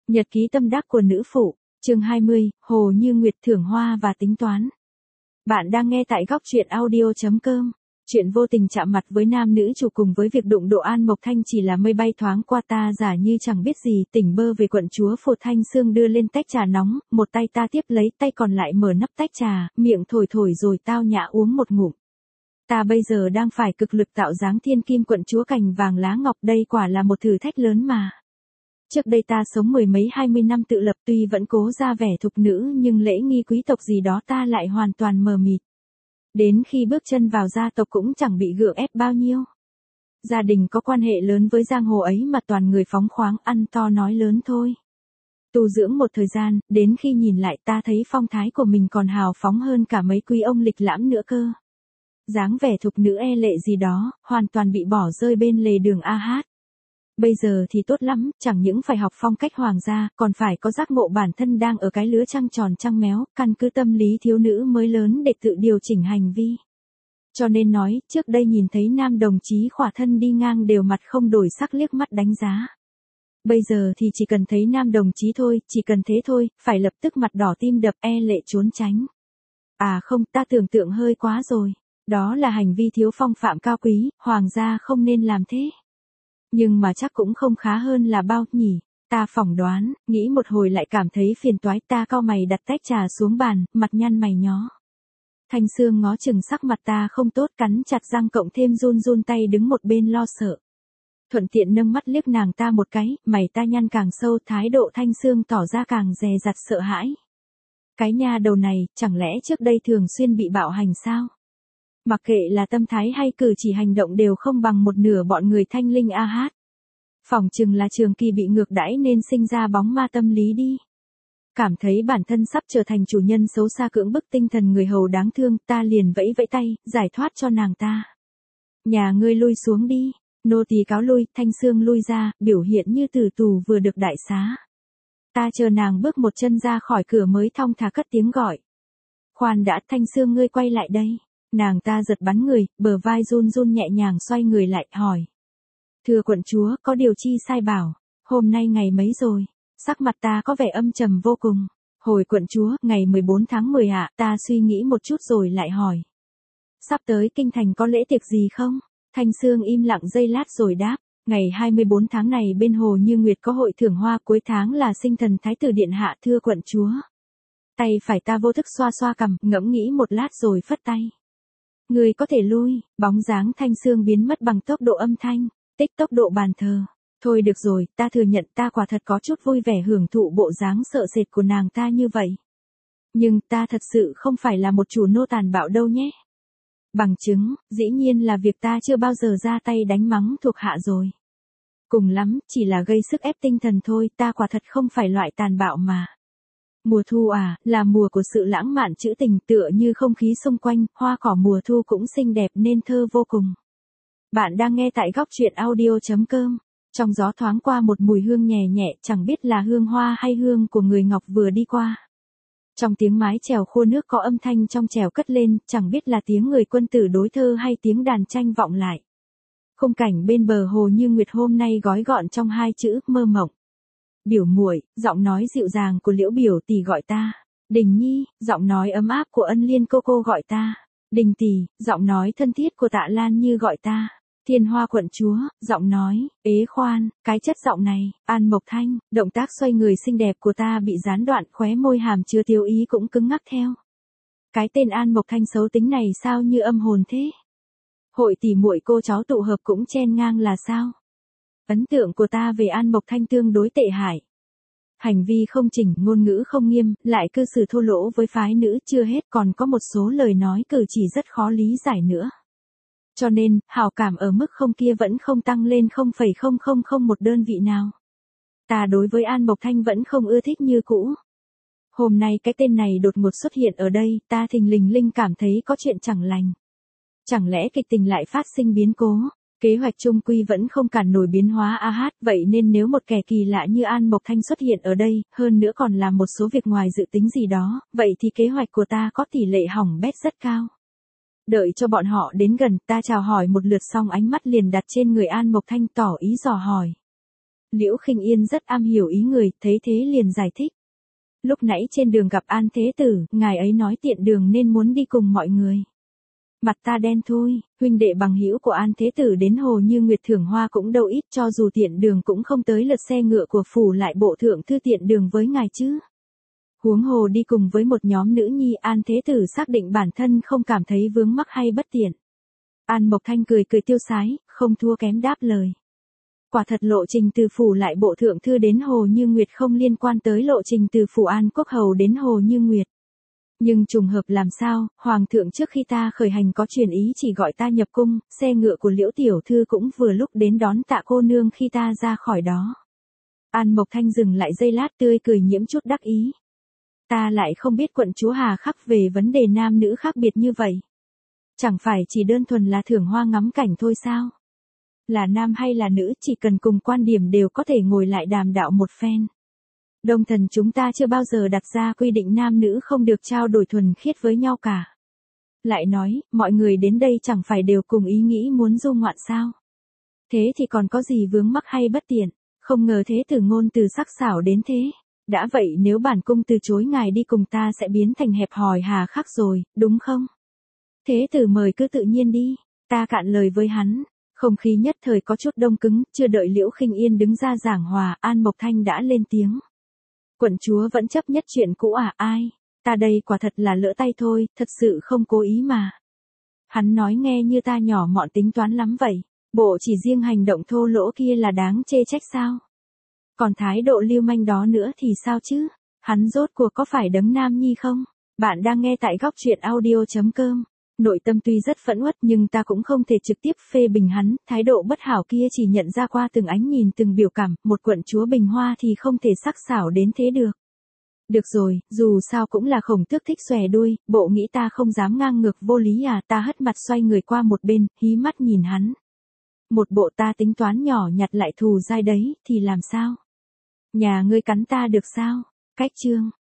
Nhật ký tâm đắc của nữ phụ, chương 20, Hồ Như Nguyệt thưởng hoa và tính toán. Bạn đang nghe tại góc truyện audio.com. Chuyện vô tình chạm mặt với nam nữ chủ cùng với việc đụng độ An Mộc Thanh chỉ là mây bay thoáng qua, ta giả như chẳng biết gì, tỉnh bơ về quận chúa Phột Thanh Sương đưa lên tách trà nóng, một tay ta tiếp lấy, tay còn lại mở nắp tách trà, miệng thổi thổi rồi tao nhã uống một ngụm. Ta bây giờ đang phải cực lực tạo dáng thiên kim quận chúa cành vàng lá ngọc, đây quả là một thử thách lớn mà. Trước đây ta sống mười mấy 20 năm tự lập, tuy vẫn cố ra vẻ thục nữ nhưng lễ nghi quý tộc gì đó ta lại hoàn toàn mờ mịt. Đến khi bước chân vào gia tộc cũng chẳng bị gượng ép bao nhiêu. Gia đình có quan hệ lớn với giang hồ ấy mà toàn người phóng khoáng, ăn to nói lớn thôi. Tu dưỡng một thời gian, đến khi nhìn lại ta thấy phong thái của mình còn hào phóng hơn cả mấy quý ông lịch lãm nữa cơ. Dáng vẻ thục nữ e lệ gì đó, hoàn toàn bị bỏ rơi bên lề đường AH. Bây giờ thì tốt lắm, chẳng những phải học phong cách hoàng gia, còn phải có giác ngộ bản thân đang ở cái lứa trăng tròn trăng méo, căn cứ tâm lý thiếu nữ mới lớn để tự điều chỉnh hành vi. Cho nên nói, trước đây nhìn thấy nam đồng chí khỏa thân đi ngang đều mặt không đổi sắc liếc mắt đánh giá. Bây giờ thì chỉ cần thấy nam đồng chí thôi, chỉ cần thế thôi, phải lập tức mặt đỏ tim đập e lệ trốn tránh. À không, ta tưởng tượng hơi quá rồi. Đó là hành vi thiếu phong phạm cao quý, hoàng gia không nên làm thế. Nhưng mà chắc cũng không khá hơn là bao nhỉ. Ta phỏng đoán, nghĩ một hồi lại cảm thấy phiền toái, ta cau mày đặt tách trà xuống bàn, mặt nhăn mày nhó. Thanh Sương ngó chừng sắc mặt ta không tốt, cắn chặt răng cộng thêm run run tay đứng một bên lo sợ. Thuận tiện nâng mắt liếc nàng ta một cái, mày ta nhăn càng sâu, thái độ Thanh Sương tỏ ra càng dè dặt sợ hãi. Cái nha đầu này, chẳng lẽ trước đây thường xuyên bị bạo hành sao? Mặc kệ là tâm thái hay cử chỉ hành động đều không bằng một nửa bọn người thanh linh AH. Phỏng chừng là trường kỳ bị ngược đãi nên sinh ra bóng ma tâm lý đi. Cảm thấy bản thân sắp trở thành chủ nhân xấu xa cưỡng bức tinh thần người hầu đáng thương, ta liền vẫy vẫy tay, giải thoát cho nàng ta. Nhà ngươi lui xuống đi, nô tỳ cáo lui. Thanh Sương lui ra, biểu hiện như tử tù vừa được đại xá. Ta chờ nàng bước một chân ra khỏi cửa mới thong thả cất tiếng gọi. Khoan đã, Thanh Sương ngươi quay lại đây. Nàng ta giật bắn người, bờ vai run run nhẹ nhàng xoay người lại, hỏi. Thưa quận chúa, có điều chi sai bảo, hôm nay ngày mấy rồi? Sắc mặt ta có vẻ âm trầm vô cùng. Hồi quận chúa, ngày 14 tháng 10 ạ, ta suy nghĩ một chút rồi lại hỏi. Sắp tới kinh thành có lễ tiệc gì không? Thanh Sương im lặng giây lát rồi đáp. Ngày 24 tháng này bên Hồ Như Nguyệt có hội thưởng hoa, cuối tháng là sinh thần thái tử điện hạ, thưa quận chúa. Tay phải ta vô thức xoa xoa cằm, ngẫm nghĩ một lát rồi phất tay. Người có thể lui. Bóng dáng Thanh Sương biến mất bằng tốc độ âm thanh, tích tốc độ bàn thờ. Thôi được rồi, ta thừa nhận ta quả thật có chút vui vẻ hưởng thụ bộ dáng sợ sệt của nàng ta như vậy. Nhưng ta thật sự không phải là một chủ nô tàn bạo đâu nhé. Bằng chứng, dĩ nhiên là việc ta chưa bao giờ ra tay đánh mắng thuộc hạ rồi. Cùng lắm, chỉ là gây sức ép tinh thần thôi, ta quả thật không phải loại tàn bạo mà. Mùa thu à, là mùa của sự lãng mạn trữ tình, tựa như không khí xung quanh, hoa cỏ mùa thu cũng xinh đẹp nên thơ vô cùng. Bạn đang nghe tại góc truyện audio.com. Trong gió thoáng qua một mùi hương nhẹ nhẹ, chẳng biết là hương hoa hay hương của người ngọc vừa đi qua. Trong tiếng mái chèo khô nước có âm thanh trong trèo cất lên, chẳng biết là tiếng người quân tử đối thơ hay tiếng đàn tranh vọng lại. Khung cảnh bên bờ Hồ Như Nguyệt hôm nay gói gọn trong hai chữ, mơ mộng. Biểu muội, giọng nói dịu dàng của Liễu biểu tỷ gọi ta. Đình Nhi, giọng nói ấm áp của Ân Liên cô gọi ta. Đình tỷ, giọng nói thân thiết của Tạ Lan Như gọi ta. Thiên Hoa quận chúa, giọng nói, ế khoan, cái chất giọng này. An Mộc Thanh, động tác xoay người xinh đẹp của ta bị gián đoạn, khóe môi hàm chứa tiêu ý cũng cứng ngắc theo. Cái tên An Mộc Thanh xấu tính này sao như âm hồn thế? Hội tỷ muội cô cháu tụ hợp cũng chen ngang là sao? Ấn tượng của ta về An Mộc Thanh tương đối tệ hại. Hành vi không chỉnh, ngôn ngữ không nghiêm, lại cư xử thô lỗ với phái nữ, chưa hết còn có một số lời nói cử chỉ rất khó lý giải nữa. Cho nên, hảo cảm ở mức không kia vẫn không tăng lên 0,000 một đơn vị nào. Ta đối với An Mộc Thanh vẫn không ưa thích như cũ. Hôm nay cái tên này đột ngột xuất hiện ở đây, ta thình lình linh cảm thấy có chuyện chẳng lành. Chẳng lẽ kịch tình lại phát sinh biến cố? Kế hoạch chung quy vẫn không cản nổi biến hóa AH, vậy nên nếu một kẻ kỳ lạ như An Mộc Thanh xuất hiện ở đây, hơn nữa còn làm một số việc ngoài dự tính gì đó, vậy thì kế hoạch của ta có tỷ lệ hỏng bét rất cao. Đợi cho bọn họ đến gần, ta chào hỏi một lượt xong ánh mắt liền đặt trên người An Mộc Thanh tỏ ý dò hỏi. Liễu Khinh Yên rất am hiểu ý người, thấy thế liền giải thích. Lúc nãy trên đường gặp An Thế Tử, ngài ấy nói tiện đường nên muốn đi cùng mọi người. Mặt ta đen thôi, huynh đệ bằng hữu của An Thế Tử đến Hồ Như Nguyệt thưởng hoa cũng đâu ít, cho dù tiện đường cũng không tới lượt xe ngựa của phủ lại bộ thượng thư tiện đường với ngài chứ. Huống hồ đi cùng với một nhóm nữ nhi, An Thế Tử xác định bản thân không cảm thấy vướng mắc hay bất tiện. An Mộc Thanh cười cười tiêu sái, không thua kém đáp lời. Quả thật lộ trình từ phủ lại bộ thượng thư đến Hồ Như Nguyệt không liên quan tới lộ trình từ phủ An Quốc Hầu đến Hồ Như Nguyệt. Nhưng trùng hợp làm sao, Hoàng thượng trước khi ta khởi hành có truyền ý chỉ gọi ta nhập cung, xe ngựa của Liễu Tiểu Thư cũng vừa lúc đến đón Tạ cô nương khi ta ra khỏi đó. An Mộc Thanh dừng lại giây lát tươi cười nhiễm chút đắc ý. Ta lại không biết quận chúa hà khắc về vấn đề nam nữ khác biệt như vậy. Chẳng phải chỉ đơn thuần là thưởng hoa ngắm cảnh thôi sao? Là nam hay là nữ chỉ cần cùng quan điểm đều có thể ngồi lại đàm đạo một phen. Đông thần chúng ta chưa bao giờ đặt ra quy định nam nữ không được trao đổi thuần khiết với nhau cả. Lại nói, mọi người đến đây chẳng phải đều cùng ý nghĩ muốn du ngoạn sao? Thế thì còn có gì vướng mắc hay bất tiện, không ngờ thế tử ngôn từ sắc sảo đến thế. Đã vậy nếu bản cung từ chối ngài đi cùng ta sẽ biến thành hẹp hòi hà khắc rồi, đúng không? Thế tử mời cứ tự nhiên đi, ta cạn lời với hắn. Không khí nhất thời có chút đông cứng, chưa đợi Liễu Khinh Yên đứng ra giảng hòa, An Mộc Thanh đã lên tiếng. Quận chúa vẫn chấp nhất chuyện cũ à? Ai? Ta đây quả thật là lỡ tay thôi, thật sự không cố ý mà. Hắn nói nghe như ta nhỏ mọn tính toán lắm vậy, bộ chỉ riêng hành động thô lỗ kia là đáng chê trách sao? Còn thái độ lưu manh đó nữa thì sao chứ? Hắn rốt cuộc có phải đấng nam nhi không? Bạn đang nghe tại góc truyện audio.com. Nội tâm tuy rất phẫn uất nhưng ta cũng không thể trực tiếp phê bình hắn, thái độ bất hảo kia chỉ nhận ra qua từng ánh nhìn từng biểu cảm, một quận chúa Bình Hoa thì không thể sắc sảo đến thế được. Được rồi, dù sao cũng là Khổng Tước thích xòe đuôi, bộ nghĩ ta không dám ngang ngược vô lý à? Ta hất mặt xoay người qua một bên, hí mắt nhìn hắn. Một bộ ta tính toán nhỏ nhặt lại thù dai đấy, thì làm sao? Nhà ngươi cắn ta được sao? Cách chương.